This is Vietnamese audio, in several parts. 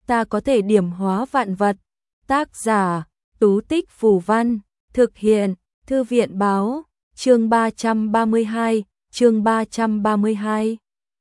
ta có thể điểm hóa vạn vật. Tác giả, Tú Tích Phù Văn, thực hiện, Thư viện Báo, chương 332, chương 332.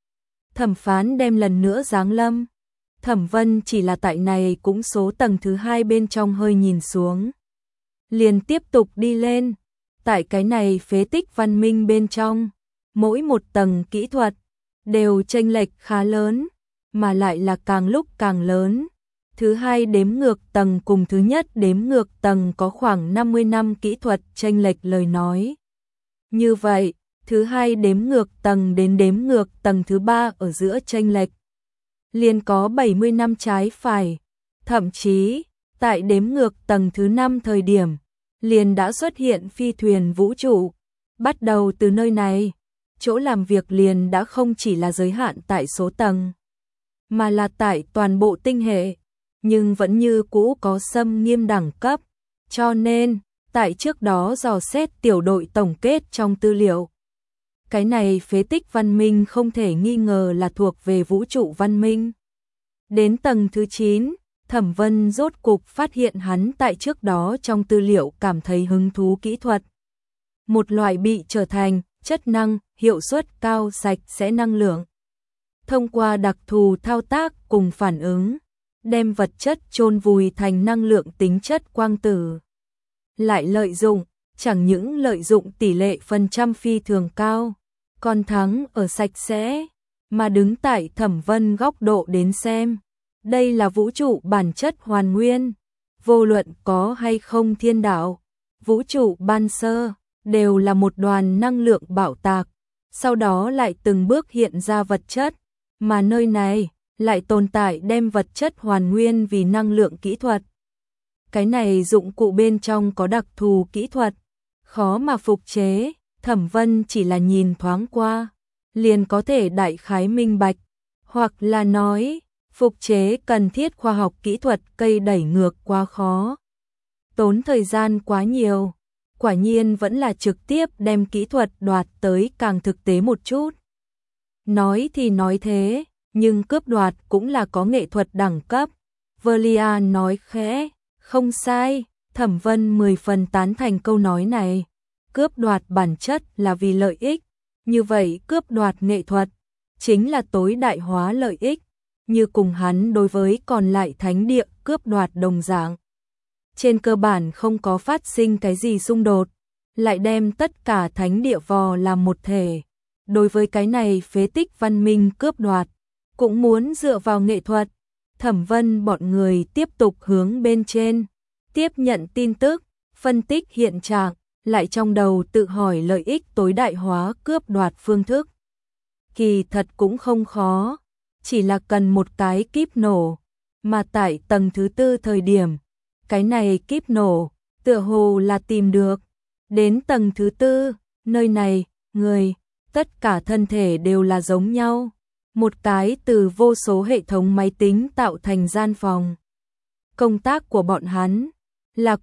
Thẩm phán đem lần nữa giáng lâm. Thẩm Vân chỉ là tại này cũng số tầng thứ 2 bên trong hơi nhìn xuống. Liền tiếp tục đi lên. Tại cái này phế tích văn minh bên trong, mỗi một tầng kỹ thuật đều chênh lệch khá lớn, mà lại là càng lúc càng lớn. Thứ 2 đếm ngược tầng cùng thứ nhất đếm ngược tầng có khoảng 50 năm kỹ thuật chênh lệch lời nói. Như vậy, thứ 2 đếm ngược tầng đến đếm ngược tầng thứ 3 ở giữa chênh lệch liền có 70 năm trái phải, thậm chí tại đếm ngược tầng thứ 5 thời điểm liền đã xuất hiện phi thuyền vũ trụ. Bắt đầu từ nơi này, chỗ làm việc liền đã không chỉ là giới hạn tại số tầng, mà là tại toàn bộ tinh hệ, nhưng vẫn như cũ có xâm nghiêm đẳng cấp. Cho nên, tại trước đó dò xét tiểu đội tổng kết trong tư liệu, cái này phế tích văn minh không thể nghi ngờ là thuộc về vũ trụ văn minh. Đến tầng thứ 9, Thẩm Vân rốt cục phát hiện hắn tại trước đó trong tư liệu cảm thấy hứng thú kỹ thuật. Một loại bị trở thành chất năng, hiệu suất cao sạch sẽ năng lượng. Thông qua đặc thù thao tác cùng phản ứng, đem vật chất chôn vùi thành năng lượng tính chất quang tử. Lại lợi dụng, chẳng những lợi dụng tỷ lệ phần trăm phi thường cao, còn thắng ở sạch sẽ, mà đứng tại Thẩm Vân góc độ đến xem. Đây là vũ trụ bản chất hoàn nguyên, vô luận có hay không thiên đạo, vũ trụ ban sơ, đều là một đoàn năng lượng bạo tạc, sau đó lại từng bước hiện ra vật chất, mà nơi này lại tồn tại đem vật chất hoàn nguyên vì năng lượng kỹ thuật. Cái này dụng cụ bên trong có đặc thù kỹ thuật, khó mà phục chế, Thẩm Vân chỉ là nhìn thoáng qua, liền có thể đại khái minh bạch, hoặc là nói, phục chế cần thiết khoa học kỹ thuật cây đẩy ngược quá khó, tốn thời gian quá nhiều, quả nhiên vẫn là trực tiếp đem kỹ thuật đoạt tới càng thực tế một chút. Nói thì nói thế, nhưng cướp đoạt cũng là có nghệ thuật đẳng cấp. Velia nói khẽ, không sai, Thẩm Vân 10 phần tán thành câu nói này. Cướp đoạt bản chất là vì lợi ích, như vậy cướp đoạt nghệ thuật chính là tối đại hóa lợi ích, như cùng hắn đối với còn lại thánh địa cướp đoạt đồng dạng. Trên cơ bản không có phát sinh cái gì xung đột, lại đem tất cả thánh địa vò làm một thể. Đối với cái này phế tích văn minh cướp đoạt, cũng muốn dựa vào nghệ thuật. Thẩm Vân bọn người tiếp tục hướng bên trên, tiếp nhận tin tức, phân tích hiện trạng, lại trong đầu tự hỏi lợi ích tối đại hóa cướp đoạt phương thức. Kỳ thật cũng không khó, chỉ là cần một cái kíp nổ, mà tại tầng thứ 4 thời điểm, cái này kíp nổ, tựa hồ là tìm được. Đến tầng thứ 4, nơi này, người, tất cả thân thể đều là giống nhau. Một cái từ vô số hệ thống máy tính tạo thành gian phòng. Công tác của bọn hắn là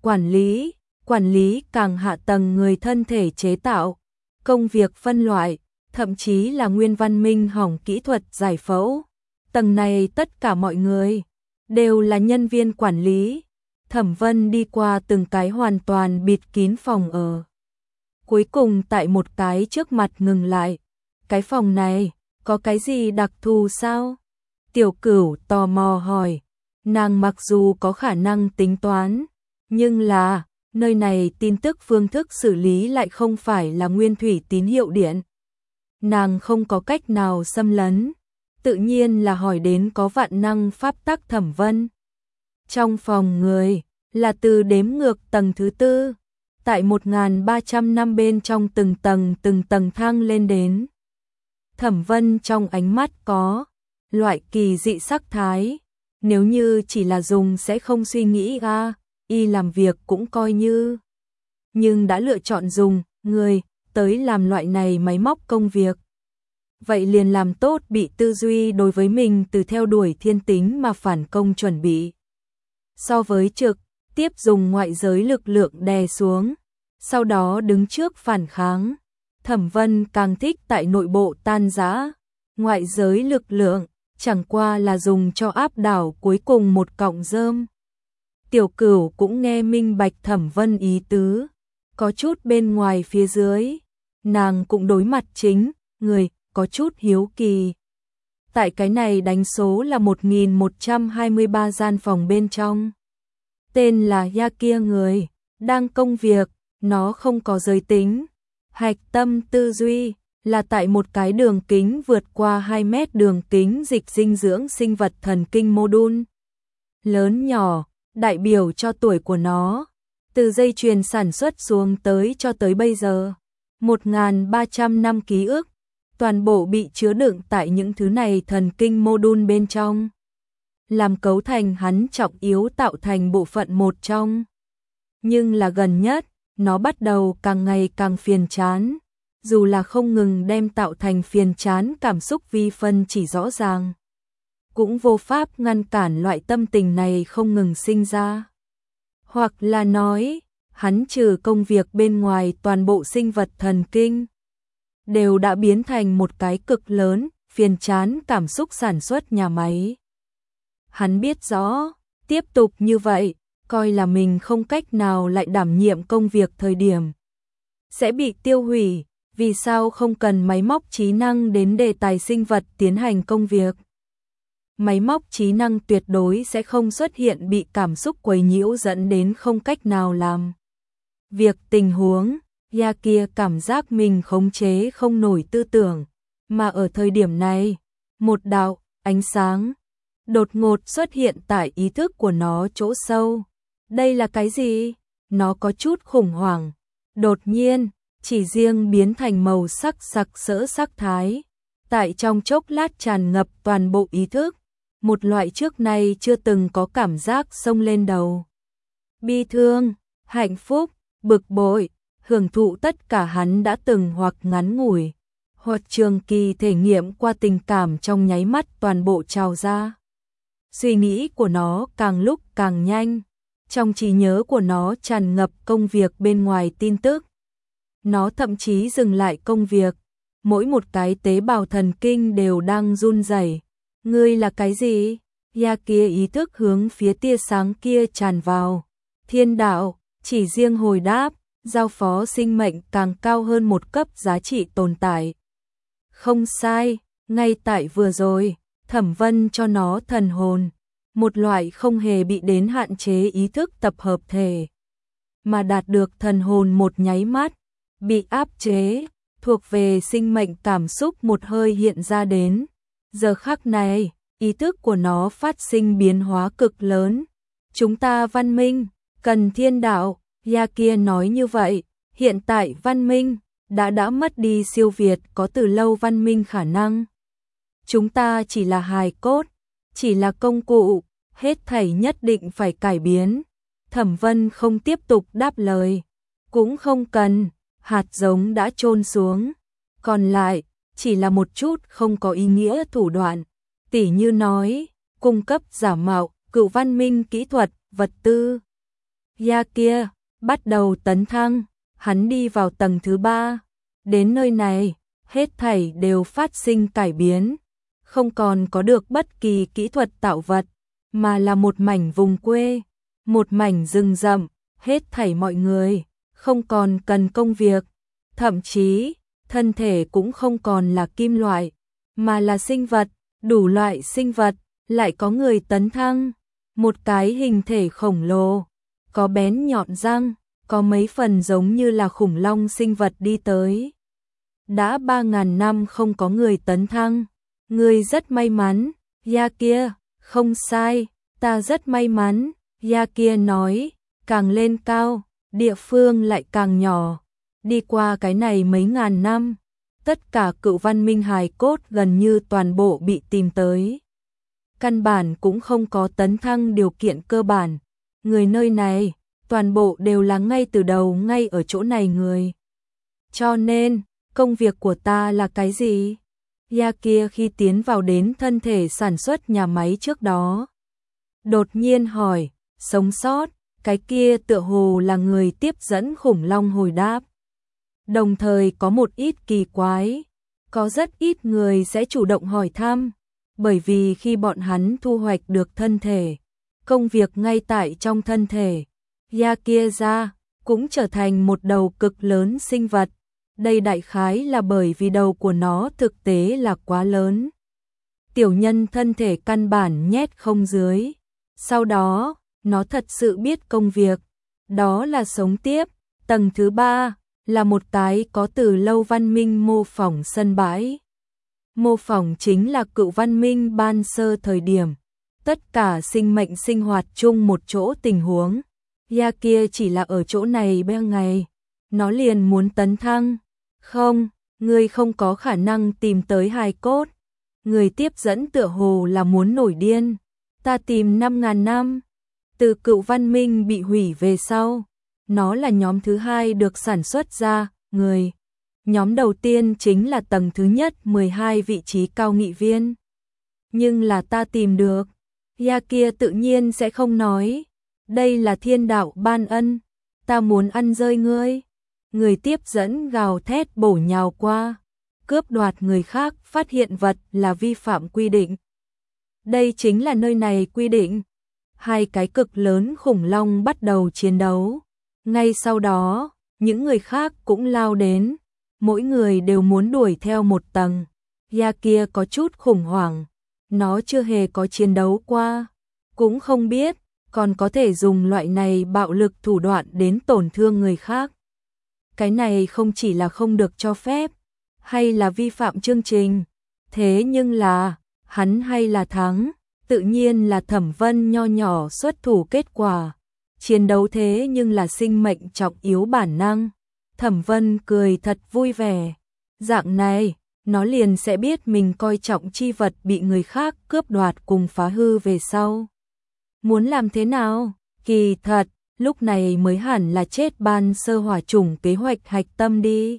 quản lý càng hạ tầng người thân thể chế tạo, công việc phân loại, thậm chí là nguyên văn minh hỏng kỹ thuật giải phẫu. Tầng này tất cả mọi người đều là nhân viên quản lý. Thẩm Vân đi qua từng cái hoàn toàn bịt kín phòng ở. Cuối cùng tại một cái trước mặt ngừng lại. Cái phòng này có cái gì đặc thù sao? Tiểu Cửu tò mò hỏi. Nàng mặc dù có khả năng tính toán, nhưng là nơi này tin tức phương thức xử lý lại không phải là nguyên thủy tín hiệu điện. Nàng không có cách nào xâm lấn, tự nhiên là hỏi đến có vạn năng pháp tắc Thẩm Vân. Trong phòng người là từ đếm ngược tầng thứ 4, tại 1300 năm bên trong từng tầng thang lên đến. Thẩm Vân trong ánh mắt có loại kỳ dị sắc thái, nếu như chỉ là dùng sẽ không suy nghĩ y làm việc cũng coi như. Nhưng đã lựa chọn dùng người tới làm loại này máy móc công việc. Vậy liền làm tốt bị tư duy đối với mình từ theo đuổi thiên tính mà phản công chuẩn bị. So với trực tiếp dùng ngoại giới lực lượng đè xuống, sau đó đứng trước phản kháng, Thẩm Vân càng thích tại nội bộ tan rã, ngoại giới lực lượng chẳng qua là dùng cho áp đảo cuối cùng một cọng rơm. Tiểu Cửu cũng nghe minh bạch Thẩm Vân ý tứ, có chút bên ngoài phía dưới, nàng cũng đối mặt chính, người, có chút hiếu kỳ. Tại cái này đánh số là 1123 gian phòng bên trong. Tên là Ya kia người, đang công việc, nó không có giới tính. Hạch tâm tư duy là tại một cái đường kính vượt qua 2 mét đường kính dịch dinh dưỡng sinh vật thần kinh mô đun. Lớn nhỏ, đại biểu cho tuổi của nó, từ dây chuyền sản xuất xuống tới cho tới bây giờ. 1.300 năm ký ức, toàn bộ bị chứa đựng tại những thứ này thần kinh mô đun bên trong, làm cấu thành hắn trọng yếu tạo thành bộ phận một trong. Nhưng là gần nhất, nó bắt đầu càng ngày càng phiền chán, dù là không ngừng đem tạo thành phiền chán cảm xúc vi phân chỉ rõ ràng, cũng vô pháp ngăn cản loại tâm tình này không ngừng sinh ra. Hoặc là nói, hắn trừ công việc bên ngoài toàn bộ sinh vật thần kinh đều đã biến thành một cái cực lớn, phiền chán cảm xúc sản xuất nhà máy. Hắn biết rõ, tiếp tục như vậy, coi là mình không cách nào lại đảm nhiệm công việc thời điểm sẽ bị tiêu hủy, vì sao không cần máy móc trí năng đến đề tài sinh vật tiến hành công việc. Máy móc trí năng tuyệt đối sẽ không xuất hiện bị cảm xúc quấy nhiễu dẫn đến không cách nào làm việc tình huống. Ya kia cảm giác mình khống chế không nổi tư tưởng, mà ở thời điểm này, một đạo ánh sáng đột ngột xuất hiện tại ý thức của nó chỗ sâu. Đây là cái gì? Nó có chút khủng hoảng. Đột nhiên, chỉ riêng biến thành màu sắc sặc sỡ sắc thái, tại trong chốc lát tràn ngập toàn bộ ý thức, một loại trước nay chưa từng có cảm giác xông lên đầu. Bi thương, hạnh phúc, bực bội, hưởng thụ tất cả hắn đã từng hoặc ngắn ngủi, hoặc trường kỳ thể nghiệm qua tình cảm trong nháy mắt toàn bộ trào ra. Suy nghĩ của nó càng lúc càng nhanh, trong trí nhớ của nó tràn ngập công việc bên ngoài tin tức. Nó thậm chí dừng lại công việc, mỗi một cái tế bào thần kinh đều đang run rẩy. Ngươi là cái gì? Ya kia ý thức hướng phía tia sáng kia tràn vào. Thiên đạo, chỉ riêng hồi đáp, giao phó sinh mệnh càng cao hơn một cấp giá trị tồn tại. Không sai, ngay tại vừa rồi, Thẩm Vân cho nó thần hồn, một loại không hề bị đến hạn chế ý thức tập hợp thể, mà đạt được thần hồn một nháy mắt, bị áp chế, thuộc về sinh mệnh cảm xúc một hơi hiện ra đến. Giờ khắc này, ý thức của nó phát sinh biến hóa cực lớn. Chúng ta văn minh, cần thiên đạo. Ya kia nói như vậy, hiện tại văn minh đã mất đi siêu việt có từ lâu văn minh khả năng. Chúng ta chỉ là hài cốt, chỉ là công cụ, hết thảy nhất định phải cải biến. Thẩm Vân không tiếp tục đáp lời, cũng không cần, hạt giống đã chôn xuống, còn lại chỉ là một chút không có ý nghĩa thủ đoạn, tỉ như nói, cung cấp giả mạo, cựu văn minh kỹ thuật, vật tư. Ya kia bắt đầu tấn thăng, hắn đi vào tầng thứ 3, đến nơi này, hết thảy đều phát sinh cải biến, không còn có được bất kỳ kỹ thuật tạo vật, mà là một mảnh vùng quê, một mảnh rừng rậm, hết thảy mọi người, không còn cần công việc, thậm chí, thân thể cũng không còn là kim loại, mà là sinh vật, đủ loại sinh vật, lại có người tấn thăng, một cái hình thể khổng lồ, có bén nhọn răng, có mấy phần giống như là khủng long sinh vật đi tới. Đã 3.000 năm không có người tấn thăng, ngươi rất may mắn, Ya kia, không sai, ta rất may mắn, Ya kia nói, càng lên cao, địa phương lại càng nhỏ. Đi qua cái này mấy ngàn năm, tất cả cựu văn minh hài cốt gần như toàn bộ bị tìm tới. Căn bản cũng không có tấn thăng điều kiện cơ bản, người nơi này, toàn bộ đều là ngay từ đầu ngay ở chỗ này người. Cho nên, công việc của ta là cái gì? Ya kia khi tiến vào đến thân thể sản xuất nhà máy trước đó, đột nhiên hỏi, sống sót, cái kia tựa hồ là người tiếp dẫn khủng long hồi đáp. Đồng thời có một ít kỳ quái, có rất ít người sẽ chủ động hỏi thăm, bởi vì khi bọn hắn thu hoạch được thân thể, công việc ngay tại trong thân thể, Yakuza cũng trở thành một đầu cực lớn sinh vật. Đây đại khái là bởi vì đầu của nó thực tế là quá lớn. Tiểu nhân thân thể căn bản nhét không dưới. Sau đó, nó thật sự biết công việc, đó là sống tiếp. Tầng thứ 3 là một cái có từ lâu văn minh mô phỏng sân bãi. Mô phỏng chính là cựu văn minh ban sơ thời điểm. Tất cả sinh mệnh sinh hoạt chung một chỗ tình huống. Kia chỉ là ở chỗ này bao ngày, nó liền muốn tấn thăng. Không, ngươi không có khả năng tìm tới hài cốt. Người tiếp dẫn tựa hồ là muốn nổi điên. Ta tìm 5.000 năm. Từ cựu văn minh bị hủy về sau, nó là nhóm thứ 2 được sản xuất ra, người. Nhóm đầu tiên chính là tầng thứ nhất 12 vị trí cao nghị viên. Nhưng là ta tìm được. Kia tự nhiên sẽ không nói. Đây là thiên đạo ban ân. Ta muốn ăn rơi ngươi. Người tiếp dẫn gào thét bổ nhào qua. Cướp đoạt người khác phát hiện vật là vi phạm quy định. Đây chính là nơi này quy định. Hai cái cực lớn khủng long bắt đầu chiến đấu. Ngay sau đó, những người khác cũng lao đến. Mỗi người đều muốn đuổi theo một tầng. Kia có chút khủng hoảng. Nó chưa hề có chiến đấu qua. Cũng không biết, còn có thể dùng loại này bạo lực thủ đoạn đến tổn thương người khác. Cái này không chỉ là không được cho phép, hay là vi phạm chương trình. Thế nhưng là, hắn hay là thắng, tự nhiên là Thẩm Vân nho nhỏ xuất thủ kết quả. Chiến đấu thế nhưng là sinh mệnh trọng yếu bản năng. Thẩm Vân cười thật vui vẻ. Dạng này, nó liền sẽ biết mình coi trọng chi vật bị người khác cướp đoạt cùng phá hư về sau. Muốn làm thế nào? Kỳ thật, lúc này mới hẳn là chết ban sơ hỏa chủng kế hoạch hạch tâm đi.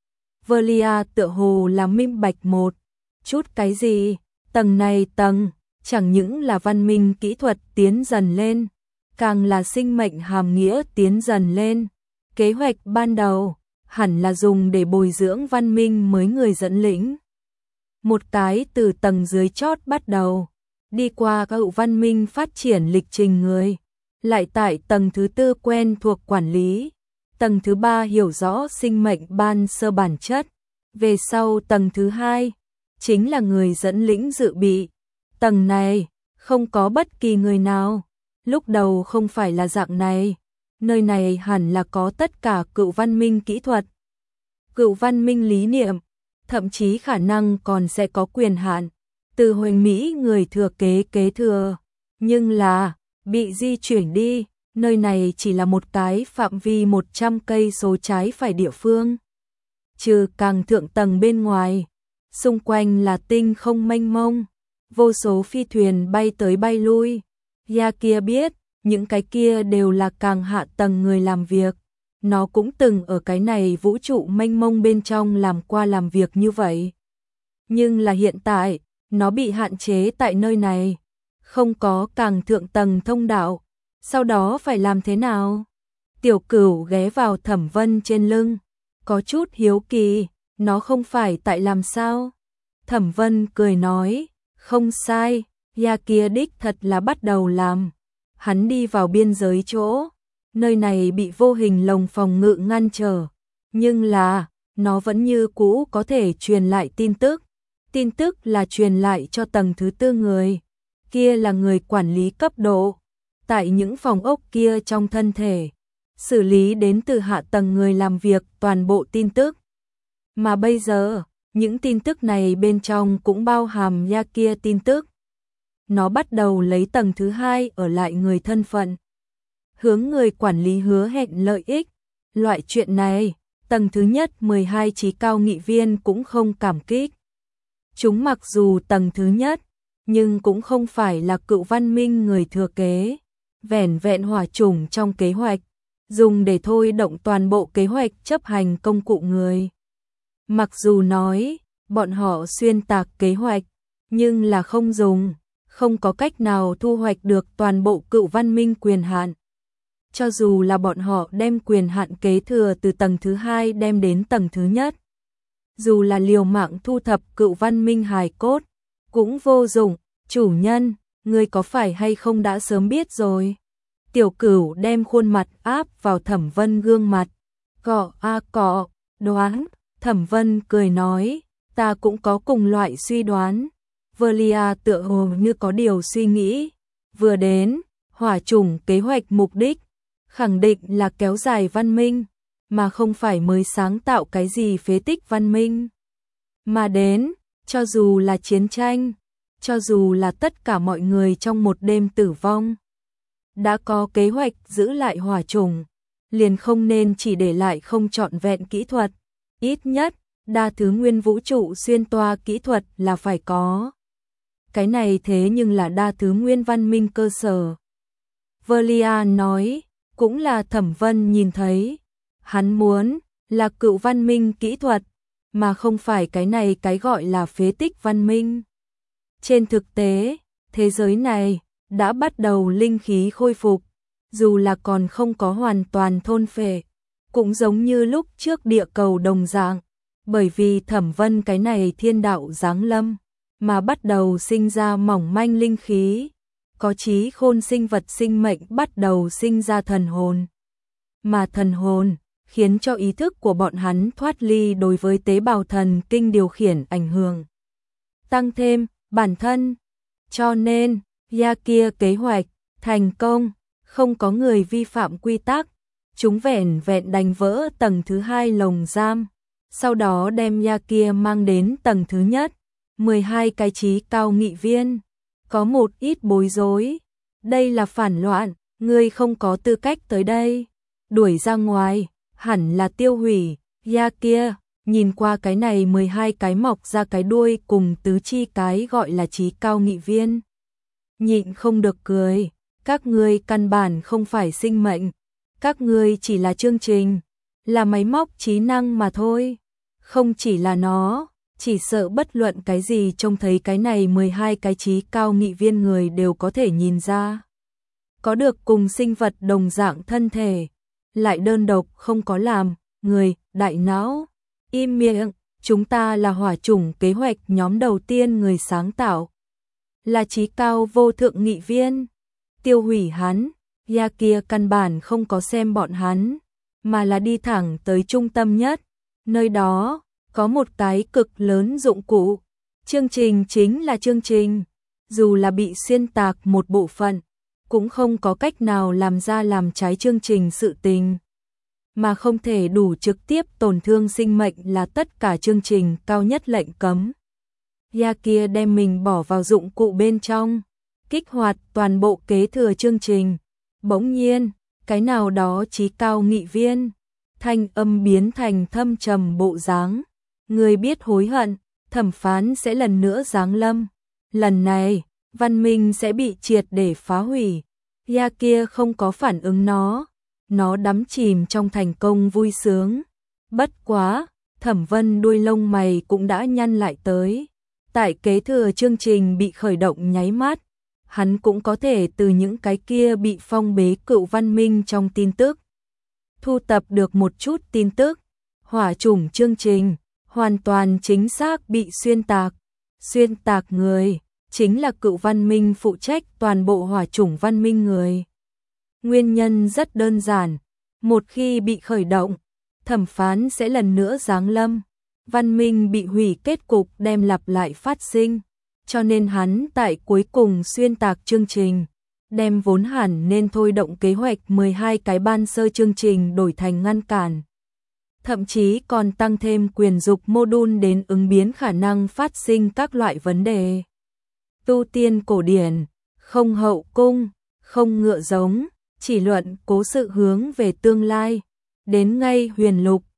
Velia tựa hồ là minh bạch một chút cái gì, tầng này tầng, chẳng những là văn minh kỹ thuật tiến dần lên, càng là sinh mệnh hàm nghĩa tiến dần lên. Kế hoạch ban đầu, hẳn là dùng để bồi dưỡng văn minh mới người dẫn lĩnh. Một cái từ tầng dưới chót bắt đầu, đi qua các văn minh phát triển lịch trình người, lại tại tầng thứ 4 quen thuộc quản lý, tầng thứ 3 hiểu rõ sinh mệnh ban sơ bản chất, về sau tầng thứ 2 chính là người dẫn lĩnh dự bị. Tầng này không có bất kỳ người nào, lúc đầu không phải là dạng này, nơi này hẳn là có tất cả cựu văn minh kỹ thuật, cựu văn minh lý niệm, thậm chí khả năng còn sẽ có quyền hạn từ Hoành Mỹ người thừa kế kế thừa, nhưng là bị di chuyển đi, nơi này chỉ là một cái phạm vi 100 cây số trái phải địa phương. Trừ càng thượng tầng bên ngoài, xung quanh là tinh không mênh mông, vô số phi thuyền bay tới bay lui. Kia biết, những cái kia đều là càng hạ tầng người làm việc. Nó cũng từng ở cái này vũ trụ mênh mông bên trong làm qua làm việc như vậy. Nhưng là hiện tại, nó bị hạn chế tại nơi này. Không có càng thượng tầng thông đạo. Sau đó phải làm thế nào? Tiểu Cửu ghé vào Thẩm Vân trên lưng. Có chút hiếu kỳ, nó không phải tại làm sao? Thẩm Vân cười nói, không sai, kia đích thật là bắt đầu làm. Hắn đi vào biên giới chỗ. Nơi này bị vô hình lồng phòng ngự ngăn trở. Nhưng là, nó vẫn như cũ có thể truyền lại tin tức. Tin tức là truyền lại cho tầng thứ 4 người. Kia là người quản lý cấp độ. Tại những phòng ốc kia trong thân thể. Xử lý đến từ hạ tầng người làm việc toàn bộ tin tức. Mà bây giờ, những tin tức này bên trong cũng bao hàm kia tin tức. Nó bắt đầu lấy tầng thứ 2 ở lại người thân phận. Hướng người quản lý hứa hẹn lợi ích. Loại chuyện này, tầng thứ nhất 12 trí cao nghị viên cũng không cảm kích. Chúng mặc dù tầng thứ nhất, nhưng cũng không phải là cựu văn minh người thừa kế. Vẻn vẹn hỏa chủng trong kế hoạch, dùng để thôi động toàn bộ kế hoạch chấp hành công cụ người. Mặc dù nói, bọn họ xuyên tạc kế hoạch, nhưng là không dùng, không có cách nào thu hoạch được toàn bộ cựu văn minh quyền hạn. Cho dù là bọn họ đem quyền hạn kế thừa từ tầng thứ 2 đem đến tầng thứ nhất. Dù là liều mạng thu thập cựu văn minh hài cốt, cũng vô dụng, chủ nhân, ngươi có phải hay không đã sớm biết rồi. Tiểu Cửu đem khuôn mặt áp vào Thẩm Vân gương mặt, cọ a cọ, đoán, Thẩm Vân cười nói, ta cũng có cùng loại suy đoán. Velia tựa hồ như có điều suy nghĩ, vừa đến, hỏa chủng kế hoạch mục đích, khẳng định là kéo dài văn minh, mà không phải mới sáng tạo cái gì phế tích văn minh. Mà đến, cho dù là chiến tranh, cho dù là tất cả mọi người trong một đêm tử vong, đã có kế hoạch giữ lại hỏa chủng, liền không nên chỉ để lại không trọn vẹn kỹ thuật, ít nhất, đa thứ nguyên vũ trụ xuyên toa kỹ thuật là phải có. Cái này thế nhưng là đa thứ nguyên văn minh cơ sở. Velia nói, cũng là Thẩm Vân nhìn thấy, hắn muốn là cựu văn minh kỹ thuật, mà không phải cái này cái gọi là phế tích văn minh. Trên thực tế, thế giới này đã bắt đầu linh khí khôi phục, dù là còn không có hoàn toàn thôn phệ, cũng giống như lúc trước địa cầu đồng dạng, bởi vì Thẩm Vân cái này thiên đạo giáng lâm, mà bắt đầu sinh ra mỏng manh linh khí, có trí khôn sinh vật sinh mệnh bắt đầu sinh ra thần hồn. Mà thần hồn khiến cho ý thức của bọn hắn thoát ly đối với tế bào thần kinh điều khiển ảnh hưởng. Tăng thêm, bản thân. Cho nên, ya kia kế hoạch, thành công, không có người vi phạm quy tắc. Chúng vẻn vẹn đánh vỡ tầng thứ 2 lồng giam. Sau đó đem ya kia mang đến tầng thứ nhất. 12 cái trí cao nghị viên. Có một ít bối rối. Đây là phản loạn, ngươi không có tư cách tới đây. Đuổi ra ngoài, hẳn là tiêu hủy. Ya kia, nhìn qua cái này 12 cái mọc ra cái đuôi cùng tứ chi cái gọi là trí cao nghị viên. Nhịn không được cười, các ngươi căn bản không phải sinh mệnh, các ngươi chỉ là chương trình, là máy móc trí năng mà thôi. Không chỉ là nó, chỉ sợ bất luận cái gì trông thấy cái này 12 cái trí cao nghị viên người đều có thể nhìn ra. Có được cùng sinh vật đồng dạng thân thể, lại đơn độc không có làm, người, đại não. Im miệng, chúng ta là hỏa chủng kế hoạch nhóm đầu tiên người sáng tạo. Là trí cao vô thượng nghị viên. Tiêu hủy hắn, ya kia căn bản không có xem bọn hắn, mà là đi thẳng tới trung tâm nhất. Nơi đó, có một cái cực lớn dụng cụ. Chương trình chính là chương trình. Dù là bị xuyên tạc một bộ phận, cũng không có cách nào làm ra làm trái chương trình sự tình. Mà không thể đủ trực tiếp tổn thương sinh mệnh là tất cả chương trình cao nhất lệnh cấm. Ya kia đem mình bỏ vào dụng cụ bên trong, kích hoạt toàn bộ kế thừa chương trình. Bỗng nhiên, cái nào đó trí cao nghị viên, thanh âm biến thành thâm trầm bộ dáng. Người biết hối hận, thẩm phán sẽ lần nữa giáng lâm. Lần này, văn minh sẽ bị triệt để phá hủy. Ya kia không có phản ứng nó đắm chìm trong thành công vui sướng. Bất quá, Thẩm Vân đuôi lông mày cũng đã nhăn lại tới. Tại kế thừa chương trình bị khởi động nháy mắt, hắn cũng có thể từ những cái kia bị phong bế cựu văn minh trong tin tức thu tập được một chút tin tức. Hỏa chủng chương trình hoàn toàn chính xác bị xuyên tạc. Xuyên tạc người chính là cựu văn minh phụ trách toàn bộ hỏa chủng văn minh người. Nguyên nhân rất đơn giản, một khi bị khởi động, thẩm phán sẽ lần nữa giáng lâm. Văn minh bị hủy kết cục đem lặp lại phát sinh, cho nên hắn tại cuối cùng xuyên tạc chương trình, đem vốn hẳn nên thôi động kế hoạch 12 cái ban sơ chương trình đổi thành ngăn cản. Thậm chí còn tăng thêm quyền dục module đến ứng biến khả năng phát sinh các loại vấn đề. Tu tiên cổ điển, không hậu cung, không ngựa giống, chỉ luận cố sự hướng về tương lai. Đến ngay huyền lục,